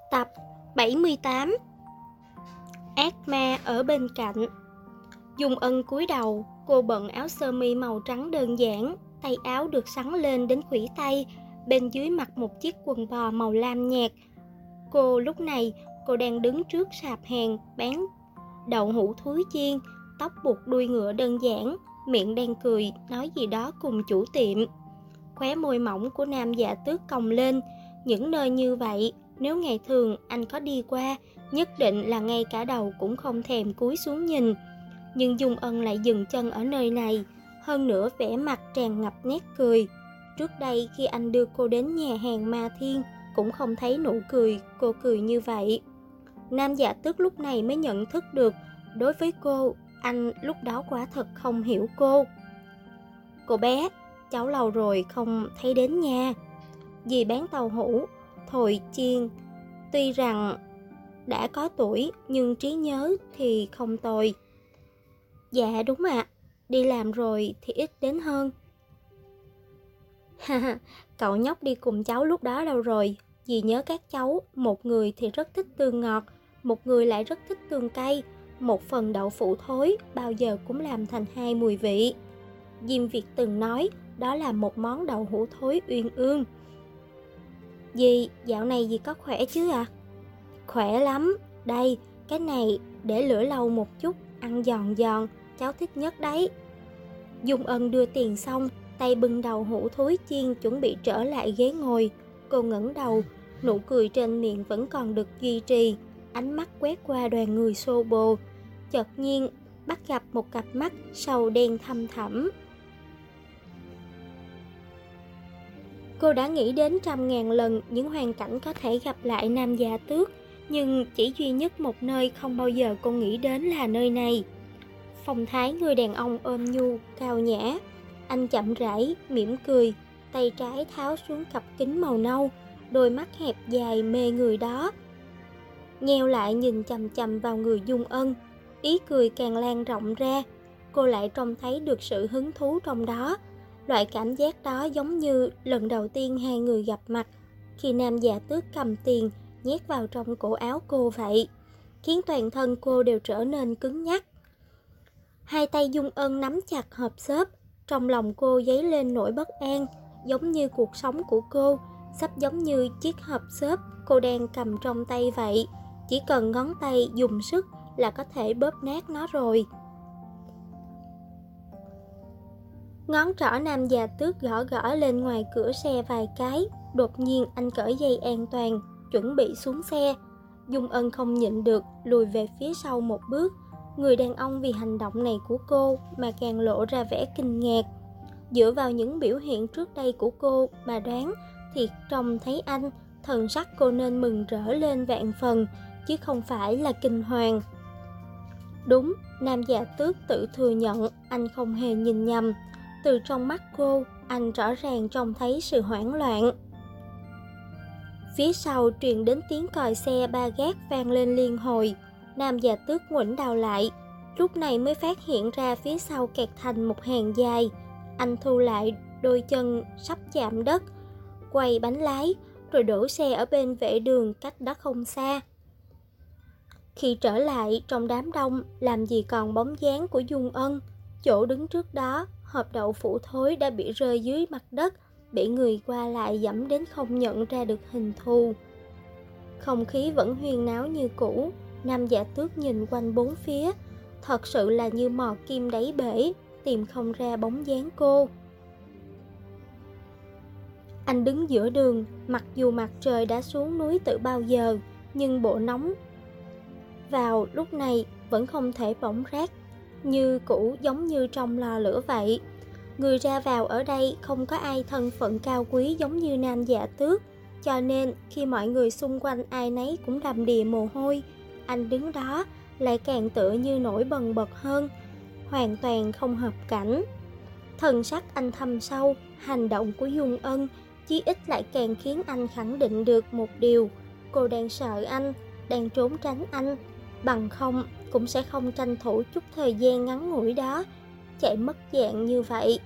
Tập 78. Ác ma ở bên cạnh. Dung Ân cúi đầu, cô bận áo sơ mi màu trắng đơn giản, tay áo được xắn lên đến khuỷu tay, bên dưới mặc một chiếc quần bò màu lam nhạt. Lúc này cô đang đứng trước sạp hàng bán đậu hũ thúi chiên, tóc buộc đuôi ngựa đơn giản, miệng đang cười nói gì đó cùng chủ tiệm. Khóe môi mỏng của Nam Dạ Tước cong lên. Những nơi như vậy, nếu ngày thường anh có đi qua, nhất định là ngay cả đầu cũng không thèm cúi xuống nhìn. Nhưng Dung Ân lại dừng chân ở nơi này, hơn nữa vẻ mặt tràn ngập nét cười. Trước đây khi anh đưa cô đến nhà hàng Ma Thiên, cũng không thấy nụ cười cô cười như vậy. Nam Dạ Tước lúc này mới nhận thức được, đối với cô, anh lúc đó quả thật không hiểu cô. Cô bé, cháu lâu rồi không thấy đến nha. Dì bán tàu hũ, thồi chiên, tuy rằng đã có tuổi nhưng trí nhớ thì không tồi. Dạ đúng ạ, đi làm rồi thì ít đến hơn. Cậu nhóc đi cùng cháu lúc đó đâu rồi? Dì nhớ các cháu, một người thì rất thích tương ngọt, một người lại rất thích tương cay. Một phần đậu phụ thối bao giờ cũng làm thành hai mùi vị. Diêm Việt từng nói đó là một món đậu hũ thối uyên ương. Dì, dạo này dì có khỏe chứ ạ? Khỏe lắm, đây, cái này để lửa lâu một chút, ăn giòn giòn, cháu thích nhất đấy. Dung Ân đưa tiền xong, tay bưng đậu hũ thúi chiên chuẩn bị trở lại ghế ngồi. Cô ngẩng đầu, nụ cười trên miệng vẫn còn được duy trì, ánh mắt quét qua đoàn người xô bồ. Chợt nhiên, bắt gặp một cặp mắt sầu đen thâm thẳm. Cô đã nghĩ đến 100.000 lần những hoàn cảnh có thể gặp lại Nam Dạ Tước, nhưng chỉ duy nhất một nơi không bao giờ cô nghĩ đến là nơi này. Phong thái người đàn ông ôm nhu, cao nhã. Anh chậm rãi, mỉm cười, tay trái tháo xuống cặp kính màu nâu, đôi mắt hẹp dài mê người đó. Nheo lại nhìn chằm chằm vào người Dung Ân, ý cười càng lan rộng ra. Cô lại trông thấy được sự hứng thú trong đó. Loại cảm giác đó giống như lần đầu tiên hai người gặp mặt, khi Nam Dạ Tước cầm tiền nhét vào trong cổ áo cô vậy, khiến toàn thân cô đều trở nên cứng nhắc. Hai tay Dung Ân nắm chặt hộp xốp, trong lòng cô dấy lên nỗi bất an, giống như cuộc sống của cô, sắp giống như chiếc hộp xốp cô đang cầm trong tay vậy, chỉ cần ngón tay dùng sức là có thể bóp nát nó rồi. Ngón trỏ Nam Dạ Tước gõ gõ lên ngoài cửa xe vài cái, đột nhiên anh cởi dây an toàn, chuẩn bị xuống xe. Dung Ân không nhịn được, lùi về phía sau một bước. Người đàn ông vì hành động này của cô mà càng lộ ra vẻ kinh ngạc. Dựa vào những biểu hiện trước đây của cô mà đoán thì trông thấy anh, thần sắc cô nên mừng rỡ lên vạn phần, chứ không phải là kinh hoàng. Đúng, Nam Dạ Tước tự thừa nhận anh không hề nhìn nhầm. Từ trong mắt cô, anh rõ ràng trông thấy sự hoảng loạn. Phía sau truyền đến tiếng còi xe ba gác vang lên liên hồi. Nam Dạ Tước ngoảnh đầu lại, lúc này mới phát hiện ra phía sau kẹt thành một hàng dài. Anh thu lại đôi chân sắp chạm đất, quay bánh lái, rồi đổ xe ở bên vệ đường cách đó không xa. Khi trở lại trong đám đông, làm gì còn bóng dáng của Dung Ân. Chỗ đứng trước đó, hộp đậu phụ thối đã bị rơi dưới mặt đất, bị người qua lại dẫm đến không nhận ra được hình thù. Không khí vẫn huyên náo như cũ. Nam Dạ Tước nhìn quanh bốn phía, thật sự là như mò kim đáy bể, tìm không ra bóng dáng cô. Anh đứng giữa đường, mặc dù mặt trời đã xuống núi từ bao giờ, nhưng bộ nóng vào lúc này vẫn không thể bỏng rát, như cũ giống như trong lò lửa vậy. Người ra vào ở đây không có ai thân phận cao quý giống như Nam Dạ Tước, cho nên khi mọi người xung quanh ai nấy cũng đầm đìa mồ hôi, anh đứng đó lại càng tựa như nổi bần bật hơn, hoàn toàn không hợp cảnh. Thần sắc anh thâm sâu, hành động của Dung Ân chí ít lại càng khiến anh khẳng định được một điều: cô đang sợ anh, đang trốn tránh anh, bằng không cũng sẽ không tranh thủ chút thời gian ngắn ngủi đó chạy mất dạng như vậy.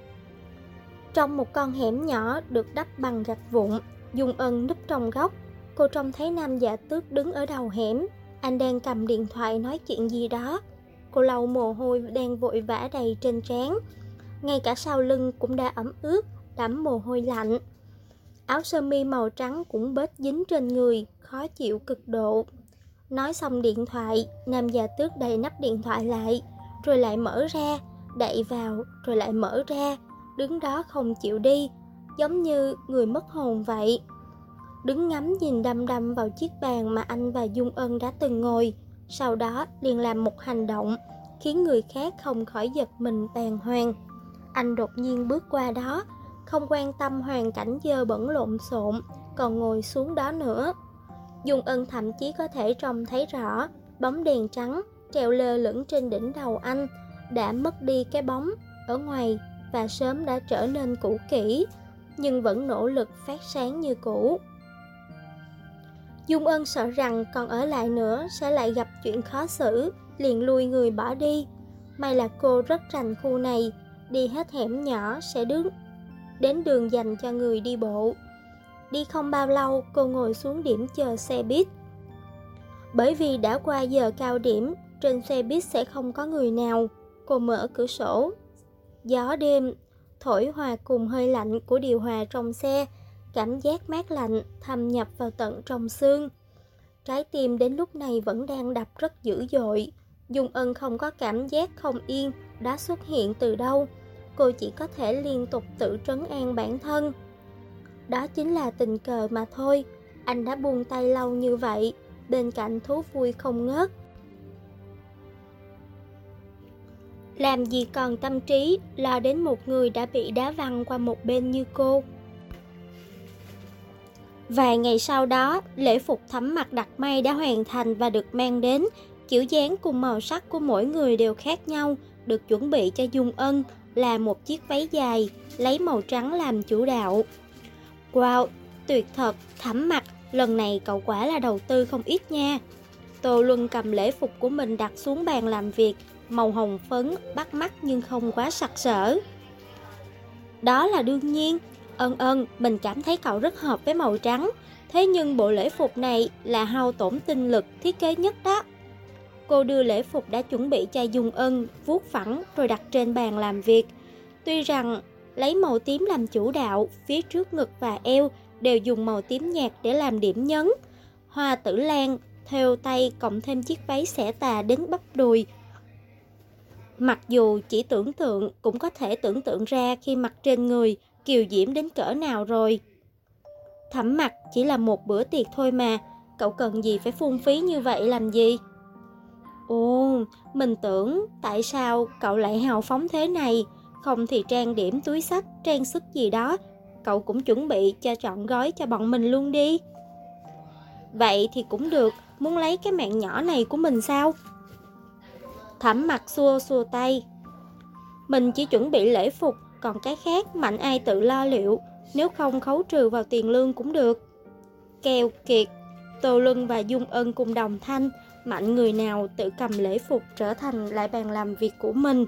Trong một con hẻm nhỏ được đắp bằng gạch vụn, Dung Ân núp trong góc. cô trông thấy Nam Dạ Tước đứng ở đầu hẻm. Anh đang cầm điện thoại nói chuyện gì đó. Cô lau mồ hôi đang vội vã đầy trên trán. Ngay cả sau lưng cũng đã ẩm ướt, đẫm mồ hôi lạnh. Áo sơ mi màu trắng cũng bết dính trên người, khó chịu cực độ. Nói xong điện thoại, Nam Dạ Tước đậy nắp điện thoại lại, rồi lại mở ra, đậy vào, rồi lại mở ra, đứng đó không chịu đi, giống như người mất hồn vậy. Đứng ngắm nhìn đăm đăm vào chiếc bàn mà anh và Dung Ân đã từng ngồi, sau đó liền làm một hành động, khiến người khác không khỏi giật mình bàng hoàng. Anh đột nhiên bước qua đó, không quan tâm hoàn cảnh dơ bẩn lộn xộn, còn ngồi xuống đó nữa. Dung Ân thậm chí có thể trông thấy rõ bóng đèn trắng treo lơ lửng trên đỉnh đầu anh, đã mất đi cái bóng ở ngoài và sớm đã trở nên cũ kỹ, nhưng vẫn nỗ lực phát sáng như cũ. Dung Ân sợ rằng còn ở lại nữa sẽ lại gặp chuyện khó xử, liền lui người bỏ đi. May là cô rất rành khu này, đi hết hẻm nhỏ sẽ đến đường dành cho người đi bộ. Đi không bao lâu, cô ngồi xuống điểm chờ xe buýt. Bởi vì đã qua giờ cao điểm, trên xe buýt sẽ không có người nào. Cô mở cửa sổ. Gió đêm thổi hòa cùng hơi lạnh của điều hòa trong xe, cảm giác mát lạnh thâm nhập vào tận trong xương. Trái tim đến lúc này vẫn đang đập rất dữ dội. Dung Ân không có cảm giác không yên đã xuất hiện từ đâu. Cô chỉ có thể liên tục tự trấn an bản thân. Đó chính là tình cờ mà thôi. Anh đã buông tay lâu như vậy, bên cạnh thú vui không ngớt. Làm gì còn tâm trí lo đến một người đã bị đá văng qua một bên như cô. Vài ngày sau đó, lễ phục thắm mặt đặt may đã hoàn thành và được mang đến. Kiểu dáng cùng màu sắc của mỗi người đều khác nhau, được chuẩn bị cho Dung Ân là một chiếc váy dài, lấy màu trắng làm chủ đạo. Wow, tuyệt thật, thắm mặt, lần này cậu quả là đầu tư không ít nha. Tô Luân cầm lễ phục của mình đặt xuống bàn làm việc, màu hồng phấn, bắt mắt nhưng không quá sặc sỡ. Đó là đương nhiên. Ân, mình cảm thấy cậu rất hợp với màu trắng. Thế nhưng bộ lễ phục này là hao tổn tinh lực thiết kế nhất đó. Cô đưa lễ phục đã chuẩn bị cho Dung Ân, vuốt phẳng rồi đặt trên bàn làm việc. Tuy rằng lấy màu tím làm chủ đạo, phía trước ngực và eo đều dùng màu tím nhạt để làm điểm nhấn. Hoa tử lan, thêu tay cộng thêm chiếc váy xẻ tà đến bắp đùi. Mặc dù chỉ tưởng tượng cũng có thể tưởng tượng ra khi mặc trên người kiều diễm đến cỡ nào rồi. Thắm mặt chỉ là một bữa tiệc thôi mà, cậu cần gì phải phung phí như vậy làm gì? Ồ, mình tưởng tại sao cậu lại hào phóng thế này, không thì trang điểm túi xách, trang sức gì đó, cậu cũng chuẩn bị cho trọn gói cho bọn mình luôn đi. Vậy thì cũng được, muốn lấy cái mạng nhỏ này của mình sao? Thắm mặt xua xua tay. Mình chỉ chuẩn bị lễ phục, còn cái khác mạnh ai tự lo liệu, nếu không khấu trừ vào tiền lương cũng được. Keo kiệt. Tô Luân và Dung Ân cùng đồng thanh, mạnh người nào tự cầm lễ phục trở thành lại bàn làm việc của mình.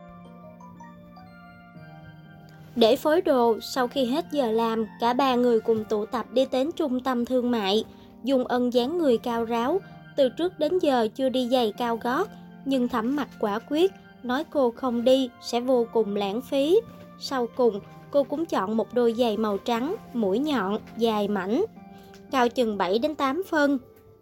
Để phối đồ, sau khi hết giờ làm, cả ba người cùng tụ tập đi đến trung tâm thương mại. Dung Ân dáng người cao ráo, từ trước đến giờ chưa đi giày cao gót, nhưng thắm mặt quả quyết, nói cô không đi sẽ vô cùng lãng phí. Sau cùng, cô cũng chọn một đôi giày màu trắng, mũi nhọn, dài mảnh, cao chừng 7 đến 8 phân.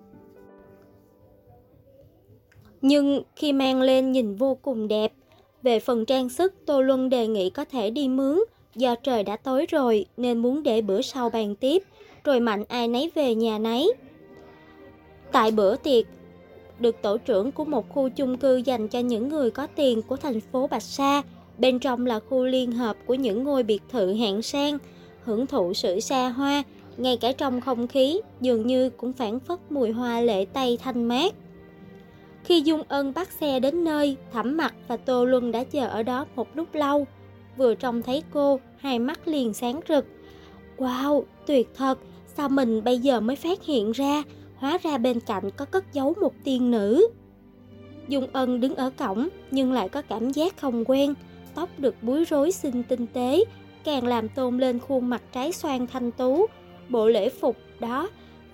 Nhưng khi mang lên nhìn vô cùng đẹp. Về phần trang sức, Tô Luân đề nghị có thể đi mướn, do trời đã tối rồi nên muốn để bữa sau bàn tiếp, rồi mạnh ai nấy về nhà nấy. Tại bữa tiệc, được tổ trưởng của một khu chung cư dành cho những người có tiền của thành phố Bạch Sa, bên trong là khu liên hợp của những ngôi biệt thự hạng sang, hưởng thụ sự xa hoa, ngay cả trong không khí dường như cũng phảng phất mùi hoa lệ tây thanh mát. Khi Dung Ân bắt xe đến nơi, Thắm Mặt và Tô Luân đã chờ ở đó một lúc lâu. Vừa trông thấy cô, hai mắt liền sáng rực. Wow, tuyệt thật, sao mình bây giờ mới phát hiện ra, hóa ra bên cạnh có cất giấu một tiên nữ. Dung Ân đứng ở cổng nhưng lại có cảm giác không quen, tóc được búi rối xinh tinh tế, càng làm tôn lên khuôn mặt trái xoan thanh tú. Bộ lễ phục đó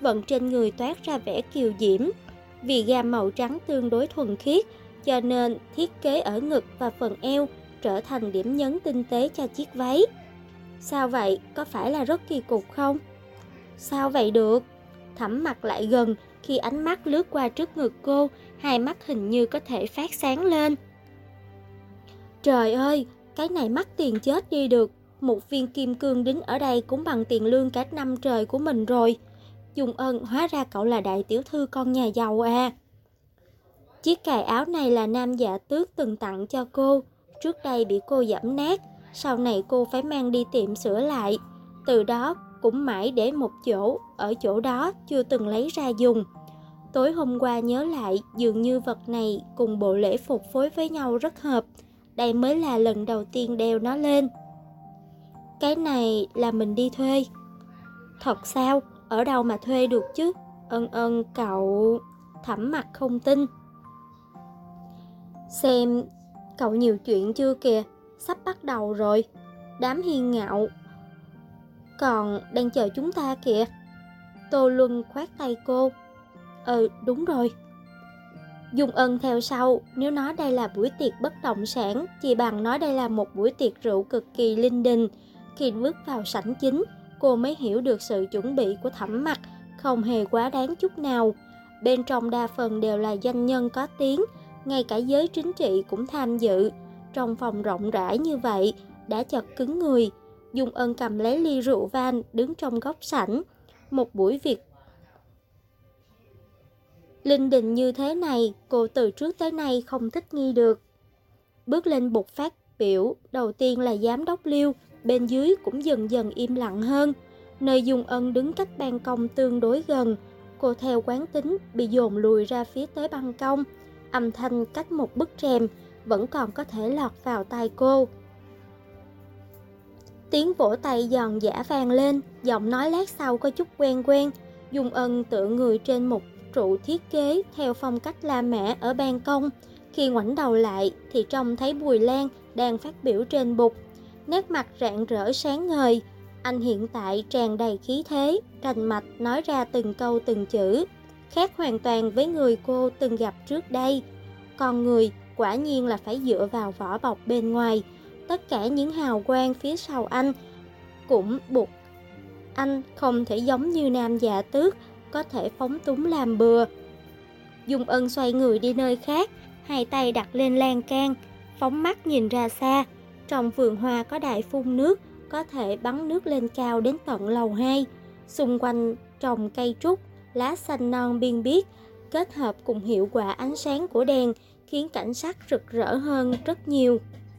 vẫn trên người toát ra vẻ kiều diễm. Vì gam màu trắng tương đối thuần khiết, cho nên thiết kế ở ngực và phần eo trở thành điểm nhấn tinh tế cho chiếc váy. Sao vậy, có phải là rất kỳ cục không? Sao vậy được? Thẩm mặt lại gần, khi ánh mắt lướt qua trước ngực cô, hai mắt hình như có thể phát sáng lên. Trời ơi, cái này mắc tiền chết đi được. Một viên kim cương đính ở đây cũng bằng tiền lương cả năm trời của mình rồi. Dung Ân, hóa ra cậu là đại tiểu thư con nhà giàu à. Chiếc cài áo này là Nam Dạ Tước từng tặng cho cô. Trước đây bị cô giẫm nát, sau này cô phải mang đi tiệm sửa lại. Từ đó cũng mãi để một chỗ, ở chỗ đó chưa từng lấy ra dùng. Tối hôm qua nhớ lại, dường như vật này cùng bộ lễ phục phối với nhau rất hợp. Đây mới là lần đầu tiên đeo nó lên. Cái này là mình đi thuê. Thật sao? Ở đâu mà thuê được chứ? Cậu... Thẩm mặt không tin. Xem, cậu nhiều chuyện chưa kìa, sắp bắt đầu rồi. Đám hiên ngạo còn đang chờ chúng ta kìa. Tô Luân khoát tay cô. Đúng rồi. Dung Ân theo sau, nếu nói đây là buổi tiệc bất động sản, chỉ bằng nói đây là một buổi tiệc rượu cực kỳ linh đình. Khi bước vào sảnh chính, cô mới hiểu được sự chuẩn bị của Thẩm mặt không hề quá đáng chút nào. Bên trong đa phần đều là doanh nhân có tiếng, ngay cả giới chính trị cũng tham dự. Trong phòng rộng rãi như vậy, đã chật cứng người. Dung Ân cầm lấy ly rượu vang đứng trong góc sảnh. Một buổi việc linh đình như thế này, cô từ trước tới nay không thích nghi được. Bước lên bục phát biểu, đầu tiên là giám đốc Liêu, bên dưới cũng dần dần im lặng hơn. Nơi Dung Ân đứng cách ban công tương đối gần, cô theo quán tính bị dồn lùi ra phía tới ban công. Âm thanh cách một bức rèm vẫn còn có thể lọt vào tai cô. Tiếng vỗ tay giòn giã vang lên, giọng nói lát sau có chút quen quen. Dung Ân tựa người trên một trụ thiết kế theo phong cách La Mã ở ban công. Khi ngoảnh đầu lại thì trông thấy Bùi Lan đang phát biểu trên bục. Nét mặt rạng rỡ sáng ngời. Anh hiện tại tràn đầy khí thế, rành mạch nói ra từng câu từng chữ, khác hoàn toàn với người cô từng gặp trước đây. Con người quả nhiên là phải dựa vào vỏ bọc bên ngoài. Tất cả những hào quang phía sau anh cũng buộc anh không thể giống như Nam Dạ Tước, có thể phóng túng làm bừa. Dung Ân xoay người đi nơi khác, hai tay đặt lên lan can, phóng mắt nhìn ra xa. Trong vườn hoa có đài phun nước, có thể bắn nước lên cao đến tận lầu 2. Xung quanh trồng cây trúc, lá xanh non biên biếc, kết hợp cùng hiệu quả ánh sáng của đèn, khiến cảnh sắc rực rỡ hơn rất nhiều.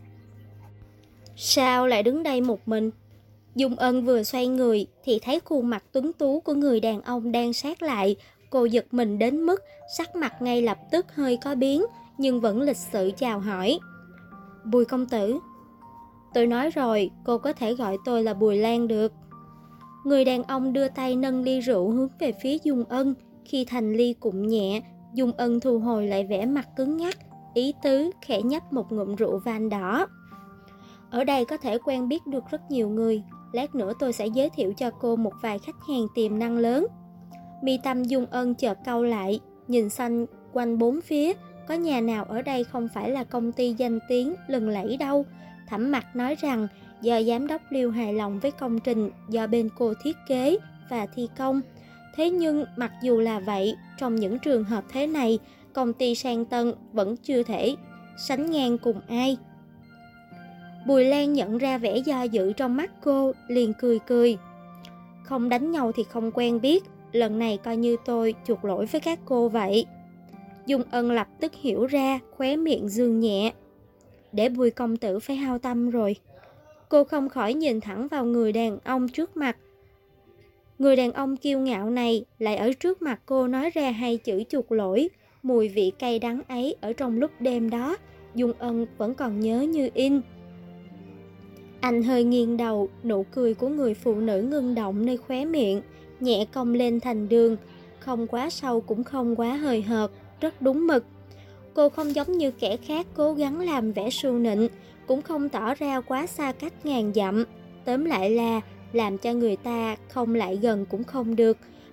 Sao lại đứng đây một mình? Dung Ân vừa xoay người thì thấy khuôn mặt tuấn tú của người đàn ông đang sát lại. Cô giật mình đến mức sắc mặt ngay lập tức hơi có biến, nhưng vẫn lịch sự chào hỏi. Bùi công tử. Tôi nói rồi, cô có thể gọi tôi là Bùi Lan được. Người đàn ông đưa tay nâng ly rượu hướng về phía Dung Ân. Khi thành ly cụng nhẹ, Dung Ân thu hồi lại vẻ mặt cứng ngắc, ý tứ khẽ nhấp một ngụm rượu vang đỏ. Ở đây có thể quen biết được rất nhiều người. Lát nữa tôi sẽ giới thiệu cho cô một vài khách hàng tiềm năng lớn. Mi tâm Dung Ân chợt cau lại, nhìn xanh quanh bốn phía. Có nhà nào ở đây không phải là công ty danh tiếng lừng lẫy đâu. Thẩm mặt nói rằng do giám đốc Liêu hài lòng với công trình do bên cô thiết kế và thi công. Thế nhưng mặc dù là vậy, trong những trường hợp thế này, công ty sang tân vẫn chưa thể sánh ngang cùng ai. Bùi Lan nhận ra vẻ do dự trong mắt cô, liền cười cười. Không đánh nhau thì không quen biết, lần này coi như tôi chuộc lỗi với các cô vậy. Dung Ân lập tức hiểu ra, khóe miệng dương nhẹ. Để Bùi công tử phải hao tâm rồi. Cô không khỏi nhìn thẳng vào người đàn ông trước mặt. Người đàn ông kiêu ngạo này lại ở trước mặt cô nói ra hai chữ chuộc lỗi. Mùi vị cay đắng ấy ở trong lúc đêm đó, Dung Ân vẫn còn nhớ như in. Anh hơi nghiêng đầu, nụ cười của người phụ nữ ngưng động nơi khóe miệng, nhẹ cong lên thành đường, không quá sâu cũng không quá hời hợt, rất đúng mực. Cô không giống như kẻ khác cố gắng làm vẻ sưu nịnh, cũng không tỏ ra quá xa cách ngàn dặm. Tóm lại là làm cho người ta không lại gần cũng không được,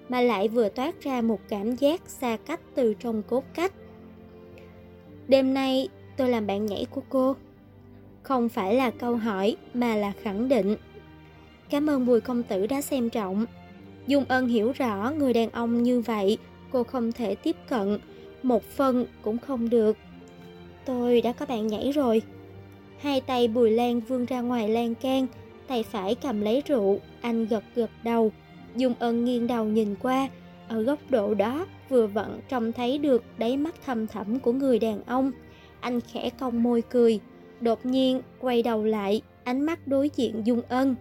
mà lại vừa toát ra một cảm giác xa cách từ trong cốt cách. Đêm nay tôi làm bạn nhảy của cô. Không phải là câu hỏi mà là khẳng định. Cảm ơn Bùi công tử đã xem trọng. Dung Ân hiểu rõ người đàn ông như vậy cô không thể tiếp cận, một phần cũng không được. Tôi đã có bạn nhảy rồi. Hai tay Bùi Lan vươn ra ngoài lan can, tay phải cầm lấy rượu, anh gật gật đầu. Dung Ân nghiêng đầu nhìn qua, ở góc độ đó vừa vặn trông thấy được đáy mắt thâm thẳm của người đàn ông. Anh khẽ cong môi cười, đột nhiên quay đầu lại, ánh mắt đối diện Dung Ân.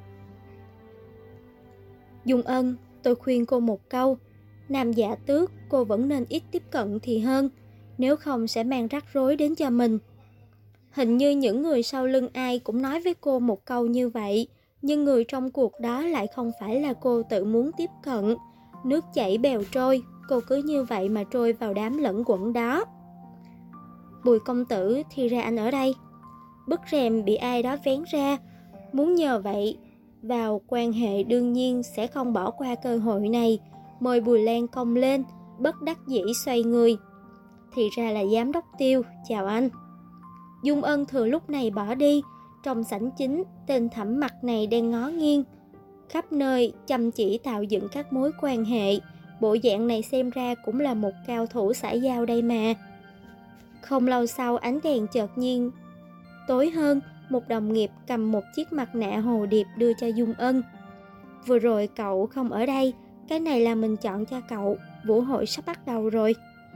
Dung Ân, tôi khuyên cô một câu, nam giả tước cô vẫn nên ít tiếp cận thì hơn, nếu không sẽ mang rắc rối đến cho mình. Hình như những người sau lưng ai cũng nói với cô một câu như vậy, nhưng người trong cuộc đó lại không phải là cô tự muốn tiếp cận. Nước chảy bèo trôi, cô cứ như vậy mà trôi vào đám lẫn quẩn đó. Bùi công tử, thì ra anh ở đây. Bức rèm bị ai đó vén ra, muốn nhờ vậy vào quan hệ đương nhiên sẽ không bỏ qua cơ hội này. Môi Bùi Lan cong lên, bất đắc dĩ xoay người. Thì ra là giám đốc Tiêu, chào anh. Dung Ân thừa lúc này bỏ đi. Trong sảnh chính, tên thẩm mặt này đang ngó nghiêng khắp nơi, chăm chỉ tạo dựng các mối quan hệ. Bộ dạng này xem ra cũng là một cao thủ xã giao đây mà. Không lâu sau, ánh đèn chợt nhiên tối hơn. Một đồng nghiệp cầm một chiếc mặt nạ hồ điệp đưa cho Dung Ân. Vừa rồi cậu không ở đây, cái này là mình chọn cho cậu, vũ hội sắp bắt đầu rồi.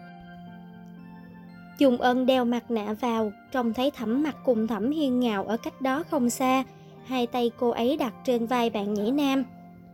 Dung Ân đeo mặt nạ vào, trông thấy Thẩm Mặc cùng Thẩm Hiên Ngạo ở cách đó không xa. Hai tay cô ấy đặt trên vai bạn nhảy nam.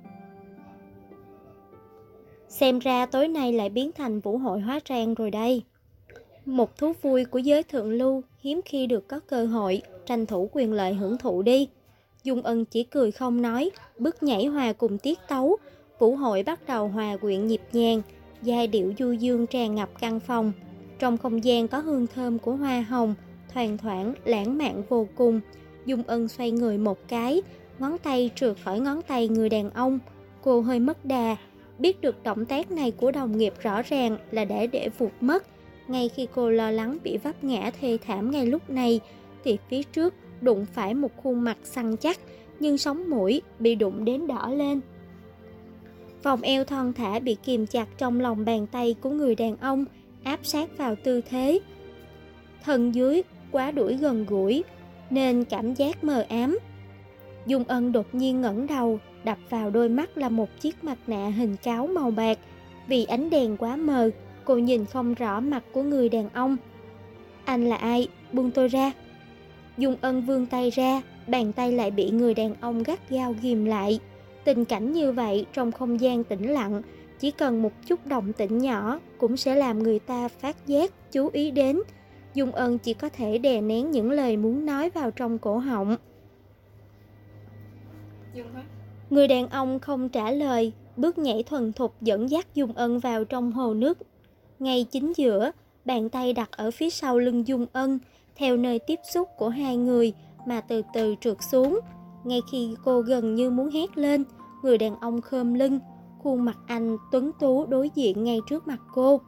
Xem ra tối nay lại biến thành vũ hội hóa trang rồi đây. Một thú vui của giới thượng lưu, hiếm khi được có cơ hội, tranh thủ quyền lợi hưởng thụ đi. Dung Ân chỉ cười không nói, bước nhảy hòa cùng tiết tấu. Vũ hội bắt đầu hòa quyện nhịp nhàng, giai điệu du dương tràn ngập căn phòng. Trong không gian có hương thơm của hoa hồng, thoang thoảng lãng mạn vô cùng. Dung Ân xoay người một cái, ngón tay trượt khỏi ngón tay người đàn ông. Cô hơi mất đà, biết được động tác này của đồng nghiệp rõ ràng là để vụt mất. Ngay khi cô lo lắng bị vấp ngã thê thảm ngay lúc này, thì phía trước đụng phải một khuôn mặt săn chắc, nhưng sống mũi bị đụng đến đỏ lên. Vòng eo thon thả bị kìm chặt trong lòng bàn tay của người đàn ông, áp sát vào tư thế. Thân dưới quá đuổi gần gũi, nên cảm giác mờ ám. Dung Ân đột nhiên ngẩng đầu, đập vào đôi mắt là một chiếc mặt nạ hình cáo màu bạc. Vì ánh đèn quá mờ, cô nhìn không rõ mặt của người đàn ông. Anh là ai? Buông tôi ra. Dung Ân vươn tay ra, bàn tay lại bị người đàn ông gắt gao ghìm lại. Tình cảnh như vậy trong không gian tĩnh lặng, chỉ cần một chút động tĩnh nhỏ cũng sẽ làm người ta phát giác, chú ý đến. Dung Ân chỉ có thể đè nén những lời muốn nói vào trong cổ họng. Người đàn ông không trả lời, bước nhảy thuần thục dẫn dắt Dung Ân vào trong hồ nước. Ngay chính giữa, bàn tay đặt ở phía sau lưng Dung Ân, theo nơi tiếp xúc của hai người mà từ từ trượt xuống. Ngay khi cô gần như muốn hét lên, người đàn ông khom lưng, khuôn mặt anh tuấn tú đối diện ngay trước mặt cô.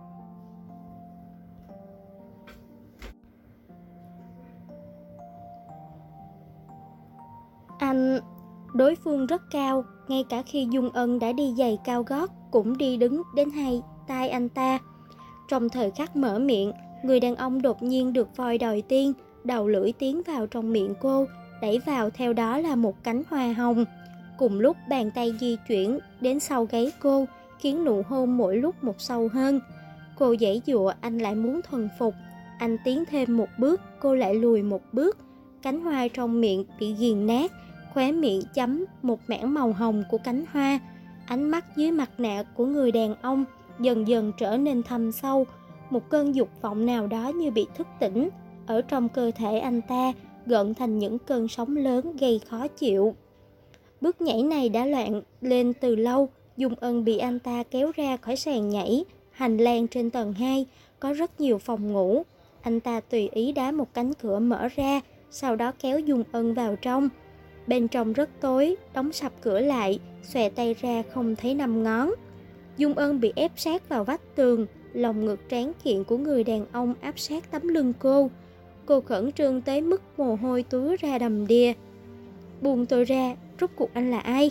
Anh... Đối phương rất cao, ngay cả khi Dung Ân đã đi giày cao gót cũng đi đứng đến hai tay anh ta. Trong thời khắc mở miệng, người đàn ông đột nhiên được voi đòi tiên, đầu lưỡi tiến vào trong miệng cô, đẩy vào theo đó là một cánh hoa hồng. Cùng lúc bàn tay di chuyển đến sau gáy cô, khiến nụ hôn mỗi lúc một sâu hơn. Cô giãy giụa, anh lại muốn thuần phục. Anh tiến thêm một bước, cô lại lùi một bước. Cánh hoa trong miệng bị nghiền nát, khóe miệng chấm một mảng màu hồng của cánh hoa. Ánh mắt dưới mặt nạ của người đàn ông dần dần trở nên thâm sâu. Một cơn dục vọng nào đó như bị thức tỉnh ở trong cơ thể anh ta, gợn thành những cơn sóng lớn gây khó chịu. Bước nhảy này đã loạn lên từ lâu. Dung Ân bị anh ta kéo ra khỏi sàn nhảy. Hành lang trên tầng 2 có rất nhiều phòng ngủ. Anh ta tùy ý đá một cánh cửa mở ra, sau đó kéo Dung Ân vào trong. Bên trong rất tối, đóng sập cửa lại, xòe tay ra không thấy 5 ngón. Dung Ân bị ép sát vào vách tường, lòng ngực tráng kiện của người đàn ông áp sát tấm lưng cô. Cô khẩn trương tới mức mồ hôi túa ra đầm đìa. Buông tôi ra, rốt cuộc anh là ai?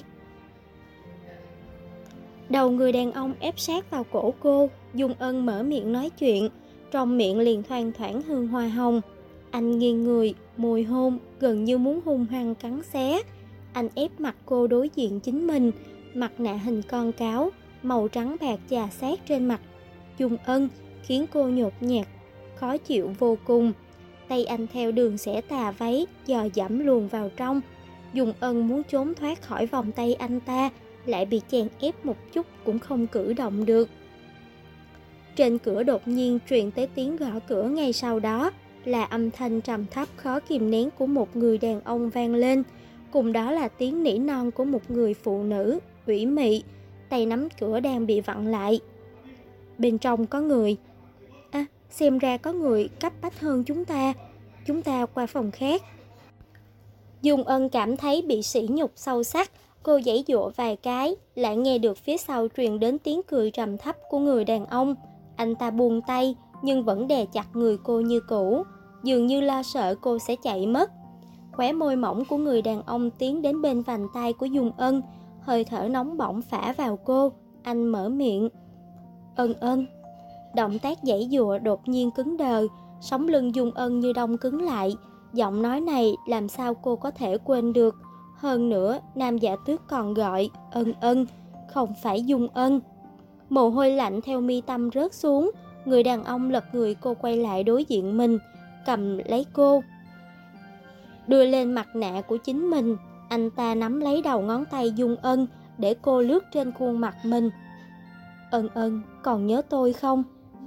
Đầu người đàn ông ép sát vào cổ cô, Dung Ân mở miệng nói chuyện, trong miệng liền thoang thoảng hương hoa hồng. Anh nghiêng người, môi hôn, gần như muốn hung hăng cắn xé. Anh ép mặt cô đối diện chính mình, mặt nạ hình con cáo, màu trắng bạc chà sát trên mặt Dung Ân, khiến cô nhột nhạt, khó chịu vô cùng. Tay anh theo đường xẻ tà váy, dò dẫm luồn vào trong. Dung Ân muốn trốn thoát khỏi vòng tay anh ta, lại bị chèn ép một chút cũng không cử động được. Trên cửa đột nhiên truyền tới tiếng gõ cửa, ngay sau đó là âm thanh trầm thấp khó kìm nén của một người đàn ông vang lên, cùng đó là tiếng nỉ non của một người phụ nữ ủy mị, tay nắm cửa đang bị vặn lại. Bên trong có người. Xem ra có người cấp bách hơn chúng ta qua phòng khác. Dung Ân cảm thấy bị sỉ nhục sâu sắc, cô giãy giụa vài cái, lại nghe được phía sau truyền đến tiếng cười trầm thấp của người đàn ông. Anh ta buông tay nhưng vẫn đè chặt người cô như cũ, dường như lo sợ cô sẽ chạy mất. Khóe môi mỏng của người đàn ông tiến đến bên vành tay của Dung Ân, hơi thở nóng bỏng phả vào cô. Anh mở miệng. Ân. Động tác giãy giụa đột nhiên cứng đờ, sống lưng Dung Ân như đông cứng lại. Giọng nói này làm sao cô có thể quên được. Hơn nữa, Nam Dạ Tước còn gọi Ân, không phải Dung Ân. Mồ hôi lạnh theo mi tâm rớt xuống. Người đàn ông lật người cô quay lại đối diện mình, cầm lấy cô, đưa lên mặt nạ của chính mình. Anh ta nắm lấy đầu ngón tay Dung Ân để cô lướt trên khuôn mặt mình. Ân, còn nhớ tôi không?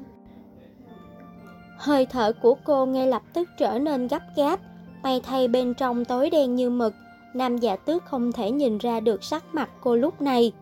Hơi thở của cô ngay lập tức trở nên gấp gáp. May thay bên trong tối đen như mực, Nam Dạ Tước không thể nhìn ra được sắc mặt cô lúc này.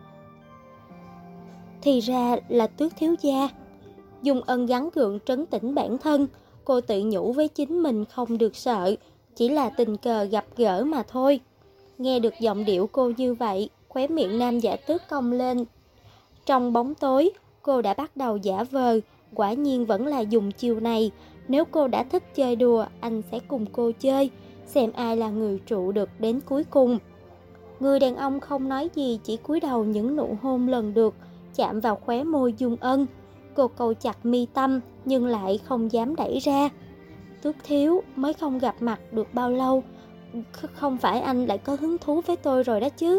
Thì ra là Tước thiếu gia. Dung Ân gắng gượng trấn tĩnh bản thân. Cô tự nhủ với chính mình không được sợ, chỉ là tình cờ gặp gỡ mà thôi. Nghe được giọng điệu cô như vậy, khóe miệng Nam Dạ Tước cong lên. Trong bóng tối, cô đã bắt đầu giả vờ. Quả nhiên vẫn là dùng chiêu này. Nếu cô đã thích chơi đùa, anh sẽ cùng cô chơi, xem ai là người trụ được đến cuối cùng. Người đàn ông không nói gì, chỉ cúi đầu những nụ hôn lần lượt chạm vào khóe môi Dung Ân. Cô cau chặt mi tâm nhưng lại không dám đẩy ra. Tước thiếu, mới không gặp mặt được bao lâu, không phải anh lại có hứng thú với tôi rồi đó chứ?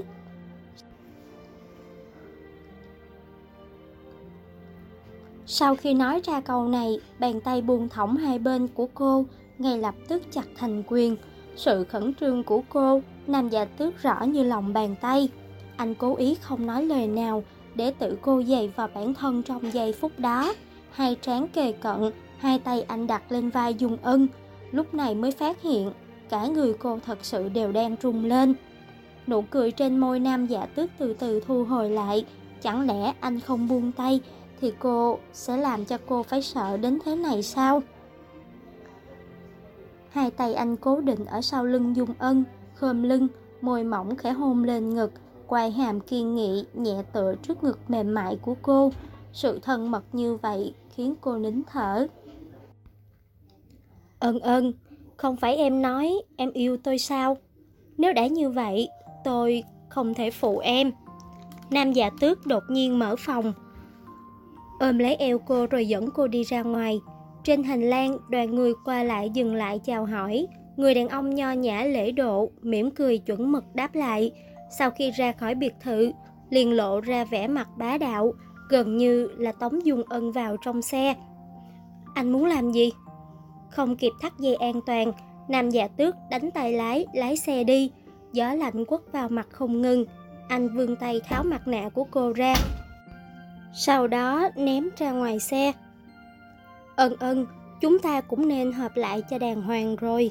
Sau khi nói ra câu này, bàn tay buông thõng hai bên của cô ngay lập tức chặt thành quyền. Sự khẩn trương của cô, Nam Dạ Tước rõ như lòng bàn tay. Anh cố ý không nói lời nào để tự cô dày vào bản thân trong giây phút đó. Hai trán kề cận, hai tay anh đặt lên vai Dung Ân. Lúc này mới phát hiện cả người cô thật sự đều đang rung lên. Nụ cười trên môi Nam Dạ Tước từ từ thu hồi lại. Chẳng lẽ anh không buông tay thì cô sẽ làm cho cô phải sợ đến thế này sao? Hai tay anh cố định ở sau lưng Dung Ân, khom lưng, môi mỏng khẽ hôn lên ngực, quai hàm kiên nghị nhẹ tựa trước ngực mềm mại của cô. Sự thân mật như vậy khiến cô nín thở. Ân, không phải em nói em yêu tôi sao? Nếu đã như vậy, tôi không thể phụ em. Nam Dạ Tước đột nhiên mở phòng, ôm lấy eo cô rồi dẫn cô đi ra ngoài. Trên hành lang, đoàn người qua lại dừng lại chào hỏi. Người đàn ông nho nhã lễ độ, mỉm cười chuẩn mực đáp lại. Sau khi ra khỏi biệt thự, liền lộ ra vẻ mặt bá đạo, gần như là tống Dung Ân vào trong xe. Anh muốn làm gì? Không kịp thắt dây an toàn, Nam Dạ Tước đánh tay lái xe đi. Gió lạnh quất vào mặt không ngừng. Anh vươn tay tháo mặt nạ của cô ra, sau đó ném ra ngoài xe. Ân, chúng ta cũng nên hợp lại cho đàng hoàng rồi.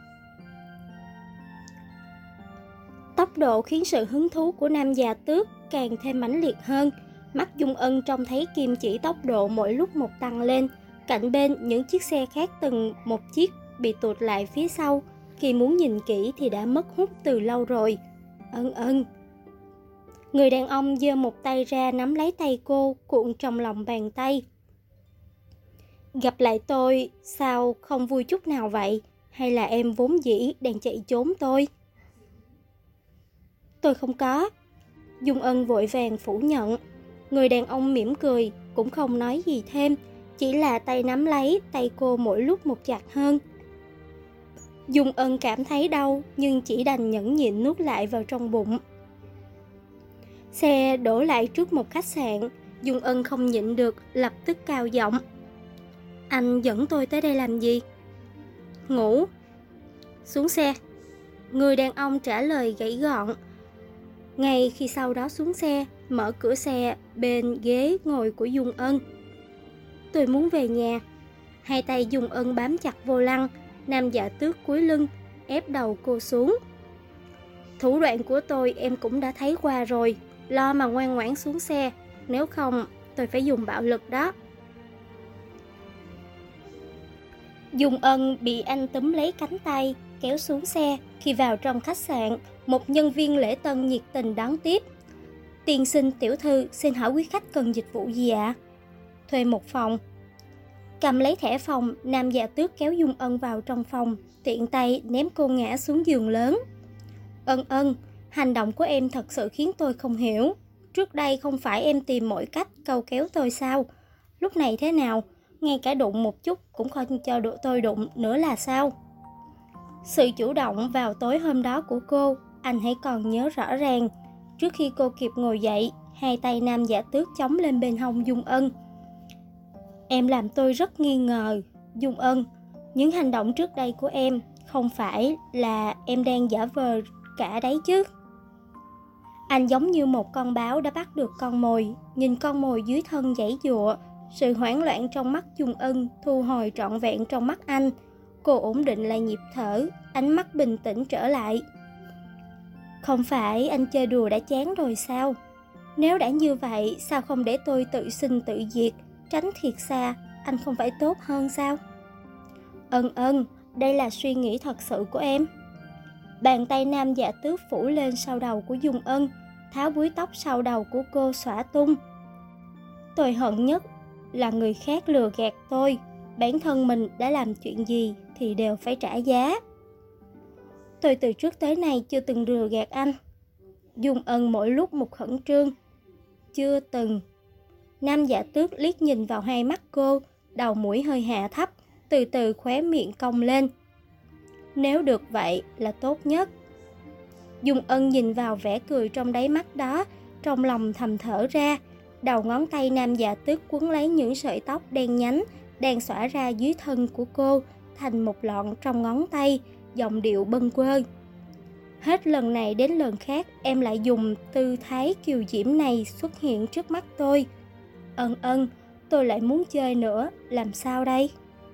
Tốc độ khiến sự hứng thú của Nam Dạ Tước càng thêm mãnh liệt hơn. Mắt Dung Ân trông thấy kim chỉ tốc độ mỗi lúc một tăng lên. Cạnh bên những chiếc xe khác từng một chiếc bị tụt lại phía sau. Khi muốn nhìn kỹ thì đã mất hút từ lâu rồi. Ân. Người đàn ông giơ một tay ra nắm lấy tay cô, cuộn trong lòng bàn tay. Gặp lại tôi, sao không vui chút nào vậy? Hay là em vốn dĩ đang chạy trốn tôi? Tôi không có. Dung Ân vội vàng phủ nhận. Người đàn ông mỉm cười, cũng không nói gì thêm, chỉ là tay nắm lấy tay cô mỗi lúc một chặt hơn. Dung Ân cảm thấy đau, nhưng chỉ đành nhẫn nhịn nuốt lại vào trong bụng. Xe đổ lại trước một khách sạn, Dung Ân không nhịn được, lập tức cao giọng. Anh dẫn tôi tới đây làm gì? Ngủ. Xuống xe. Người đàn ông trả lời gãy gọn. Ngay khi sau đó xuống xe, mở cửa xe bên ghế ngồi của Dung Ân. Tôi muốn về nhà. Hai tay Dung Ân bám chặt vô lăng, Nam Dạ Tước cúi lưng, ép đầu cô xuống. Thủ đoạn của tôi em cũng đã thấy qua rồi, lo mà ngoan ngoãn xuống xe, nếu không tôi phải dùng bạo lực đó. Dung Ân bị anh túm lấy cánh tay, kéo xuống xe. Khi vào trong khách sạn, một nhân viên lễ tân nhiệt tình đón tiếp. Tiên sinh tiểu thư, xin hỏi quý khách cần dịch vụ gì ạ? Thuê một phòng. Cầm lấy thẻ phòng, Nam Dạ Tước kéo Dung Ân vào trong phòng, tiện tay ném cô ngã xuống giường lớn. Ân, hành động của em thật sự khiến tôi không hiểu. Trước đây không phải em tìm mọi cách câu kéo tôi sao? Lúc này thế nào? Ngay cả đụng một chút cũng không cho tôi đụng nữa là sao? Sự chủ động vào tối hôm đó của cô, anh hãy còn nhớ rõ ràng. Trước khi cô kịp ngồi dậy, hai tay Nam Dạ Tước chống lên bên hông Dung Ân. Em làm tôi rất nghi ngờ, Dung Ân. Những hành động trước đây của em không phải là em đang giả vờ cả đấy chứ? Anh giống như một con báo đã bắt được con mồi, nhìn con mồi dưới thân giãy giụa. Sự hoảng loạn trong mắt Dung Ân thu hồi trọn vẹn trong mắt anh. Cô ổn định lại nhịp thở, ánh mắt bình tĩnh trở lại. Không phải anh chơi đùa đã chán rồi sao? Nếu đã như vậy, sao không để tôi tự sinh tự diệt, tránh thiệt xa, anh không phải tốt hơn sao? Ân, đây là suy nghĩ thật sự của em. Bàn tay Nam Dạ Tước phủ lên sau đầu của Dung Ân, tháo búi tóc sau đầu của cô xõa tung. Tôi hận nhất là người khác lừa gạt tôi. Bản thân mình đã làm chuyện gì thì đều phải trả giá. Tôi từ trước tới nay chưa từng lừa gạt anh. Dung Ân mỗi lúc một khẩn trương. Chưa từng. Nam Dạ Tước liếc nhìn vào hai mắt cô, đầu mũi hơi hạ thấp, từ từ khóe miệng cong lên. Nếu được vậy là tốt nhất. Dung Ân nhìn vào vẻ cười trong đáy mắt đó, trong lòng thầm thở ra. Đầu ngón tay Nam Dạ Tước quấn lấy những sợi tóc đen nhánh đang xõa ra dưới thân của cô thành một lọn trong ngón tay, giọng điệu bâng quơ. Hết lần này đến lần khác em lại dùng tư thái kiều diễm này xuất hiện trước mắt tôi. Ân, tôi lại muốn chơi nữa, làm sao đây?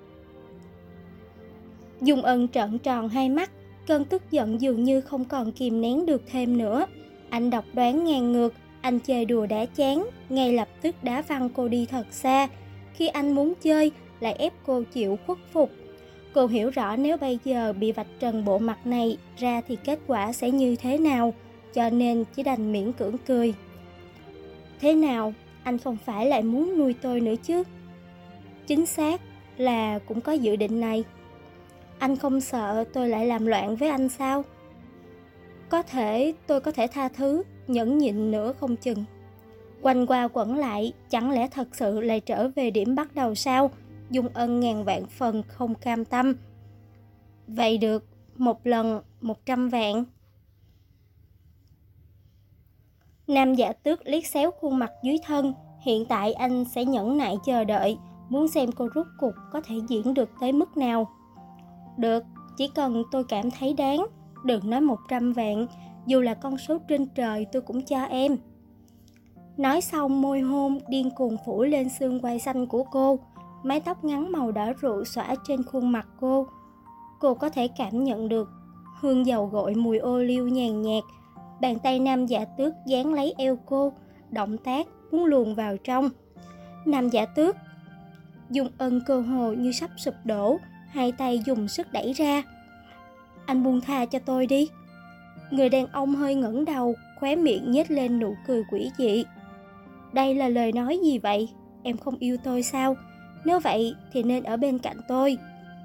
Dung Ân trợn tròn hai mắt, cơn tức giận dường như không còn kìm nén được thêm nữa. Anh độc đoán ngang ngược, anh chơi đùa đã chán, ngay lập tức đá văng cô đi thật xa. Khi anh muốn chơi, lại ép cô chịu khuất phục. Cô hiểu rõ nếu bây giờ bị vạch trần bộ mặt này ra thì kết quả sẽ như thế nào, cho nên chỉ đành miễn cưỡng cười. Thế nào, anh không phải lại muốn nuôi tôi nữa chứ? Chính xác là cũng có dự định này. Anh không sợ tôi lại làm loạn với anh sao? Tôi có thể tha thứ, nhẫn nhịn nữa không chừng. Quanh qua quẩn lại, chẳng lẽ thật sự lại trở về điểm bắt đầu sao? Dung Ân ngàn vạn phần không cam tâm. Vậy được, một lần 100 vạn. Nam Dạ Tước liếc xéo khuôn mặt dưới thân. Hiện tại anh sẽ nhẫn nại chờ đợi, muốn xem cô rốt cuộc có thể diễn được tới mức nào. Được, chỉ cần tôi cảm thấy đáng. Đừng nói 100 vạn, dù là con số trên trời tôi cũng cho em. Nói xong môi hôn điên cuồng phủ lên xương quai xanh của cô. Mái tóc ngắn màu đỏ rượu xõa trên khuôn mặt cô. Cô có thể cảm nhận được hương dầu gội mùi ô liu nhàn nhạt. Bàn tay Nam Dạ Tước dán lấy eo cô, động tác muốn luồn vào trong. Nam Dạ Tước. Dung Ân cơ hồ như sắp sụp đổ, hai tay dùng sức đẩy ra. Anh buông tha cho tôi đi. Người đàn ông hơi ngẩng đầu, khóe miệng nhếch lên nụ cười quỷ dị. Đây là lời nói gì vậy? Em không yêu tôi sao? Nếu vậy thì nên ở bên cạnh tôi.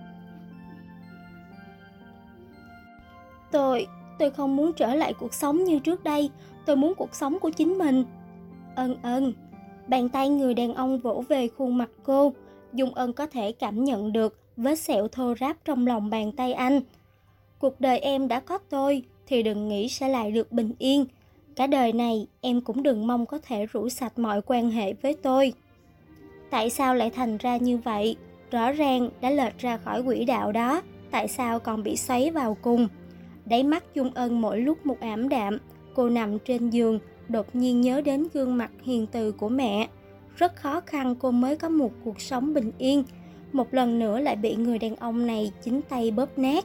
Tôi không muốn trở lại cuộc sống như trước đây. Tôi muốn cuộc sống của chính mình. Ân. Bàn tay người đàn ông vỗ về khuôn mặt cô. Dung Ân có thể cảm nhận được vết sẹo thô ráp trong lòng bàn tay anh. Cuộc đời em đã có tôi thì đừng nghĩ sẽ lại được bình yên. Cả đời này em cũng đừng mong có thể rũ sạch mọi quan hệ với tôi. Tại sao lại thành ra như vậy? Rõ ràng đã lệch ra khỏi quỹ đạo đó. Tại sao còn bị xoáy vào cùng? Đáy mắt Dung Ân mỗi lúc một ảm đạm. Cô nằm trên giường, đột nhiên nhớ đến gương mặt hiền từ của mẹ. Rất khó khăn cô mới có một cuộc sống bình yên. Một lần nữa lại bị người đàn ông này chính tay bóp nát.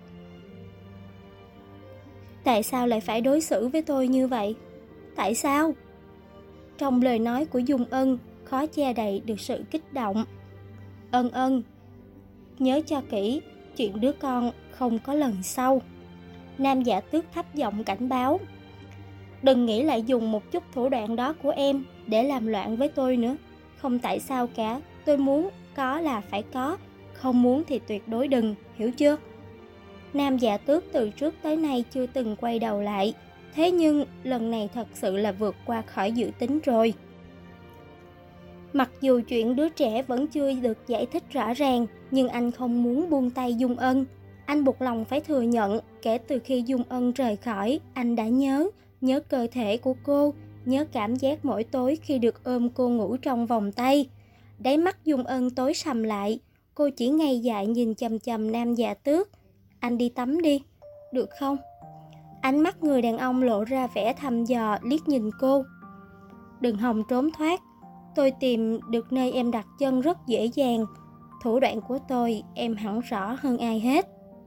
Tại sao lại phải đối xử với tôi như vậy? Tại sao? Trong lời nói của Dung Ân khó che đậy được sự kích động. Ân, nhớ cho kỹ, chuyện đứa con không có lần sau. Nam Dạ Tước thấp giọng cảnh báo. Đừng nghĩ lại dùng một chút thủ đoạn đó của em để làm loạn với tôi nữa. Không tại sao cả, tôi muốn có là phải có, không muốn thì tuyệt đối đừng, hiểu chưa? Nam Dạ Tước từ trước tới nay chưa từng quay đầu lại, thế nhưng lần này thật sự là vượt qua khỏi dự tính rồi. Mặc dù chuyện đứa trẻ vẫn chưa được giải thích rõ ràng, nhưng anh không muốn buông tay Dung Ân. Anh buộc lòng phải thừa nhận, kể từ khi Dung Ân rời khỏi, anh đã nhớ cơ thể của cô, nhớ cảm giác mỗi tối khi được ôm cô ngủ trong vòng tay. Đáy mắt Dung Ân tối sầm lại, cô chỉ ngây dại nhìn chằm chằm Nam Dạ Tước. Anh đi tắm đi, được không? Ánh mắt người đàn ông lộ ra vẻ thăm dò liếc nhìn cô. Đừng hòng trốn thoát, tôi tìm được nơi em đặt chân rất dễ dàng. Thủ đoạn của tôi em hẳn rõ hơn ai hết.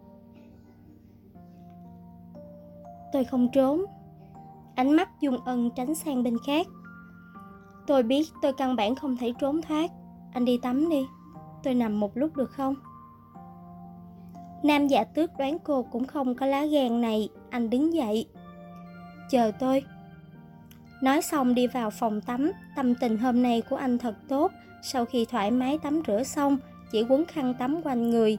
Tôi không trốn. Ánh mắt Dung Ân tránh sang bên khác. Tôi biết tôi căn bản không thể trốn thoát. Anh đi tắm đi, tôi nằm một lúc được không? Nam Dạ Tước đoán cô cũng không có lá gan này. Anh đứng dậy. Chờ tôi. Nói xong đi vào phòng tắm. Tâm tình hôm nay của anh thật tốt. Sau khi thoải mái tắm rửa xong, chỉ quấn khăn tắm quanh người.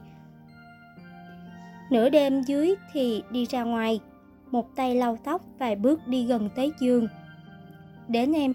Nửa đêm dưới thì đi ra ngoài. Một tay lau tóc, vài bước đi gần tới giường. Đến em.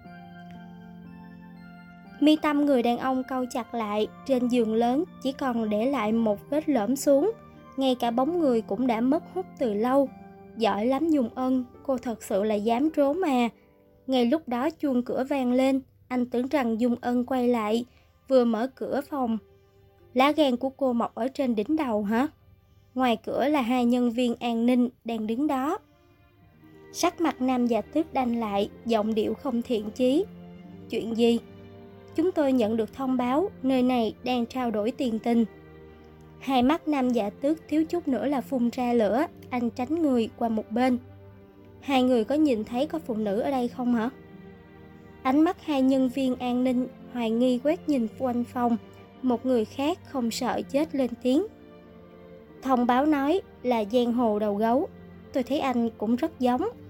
Mi tâm người đàn ông cau chặt lại. Trên giường lớn chỉ còn để lại một vết lõm xuống. Ngay cả bóng người cũng đã mất hút từ lâu. Giỏi lắm Dung Ân, cô thật sự là dám trốn mà. Ngay lúc đó chuông cửa vang lên. Anh tưởng rằng Dung Ân quay lại. Vừa mở cửa phòng, lá gan của cô mọc ở trên đỉnh đầu hả? Ngoài cửa là hai nhân viên an ninh đang đứng đó. Sắc mặt Nam Dạ Tước đanh lại, giọng điệu không thiện chí. Chuyện gì? Chúng tôi nhận được thông báo nơi này đang trao đổi tiền tình. Hai mắt Nam Dạ Tước thiếu chút nữa là phun ra lửa. Anh tránh người qua một bên. Hai người có nhìn thấy có phụ nữ ở đây không hả? Ánh mắt hai nhân viên an ninh hoài nghi quét nhìn quanh phòng. Một người khác không sợ chết lên tiếng. Thông báo nói là giang hồ đầu gấu. Tôi thấy anh cũng rất giống.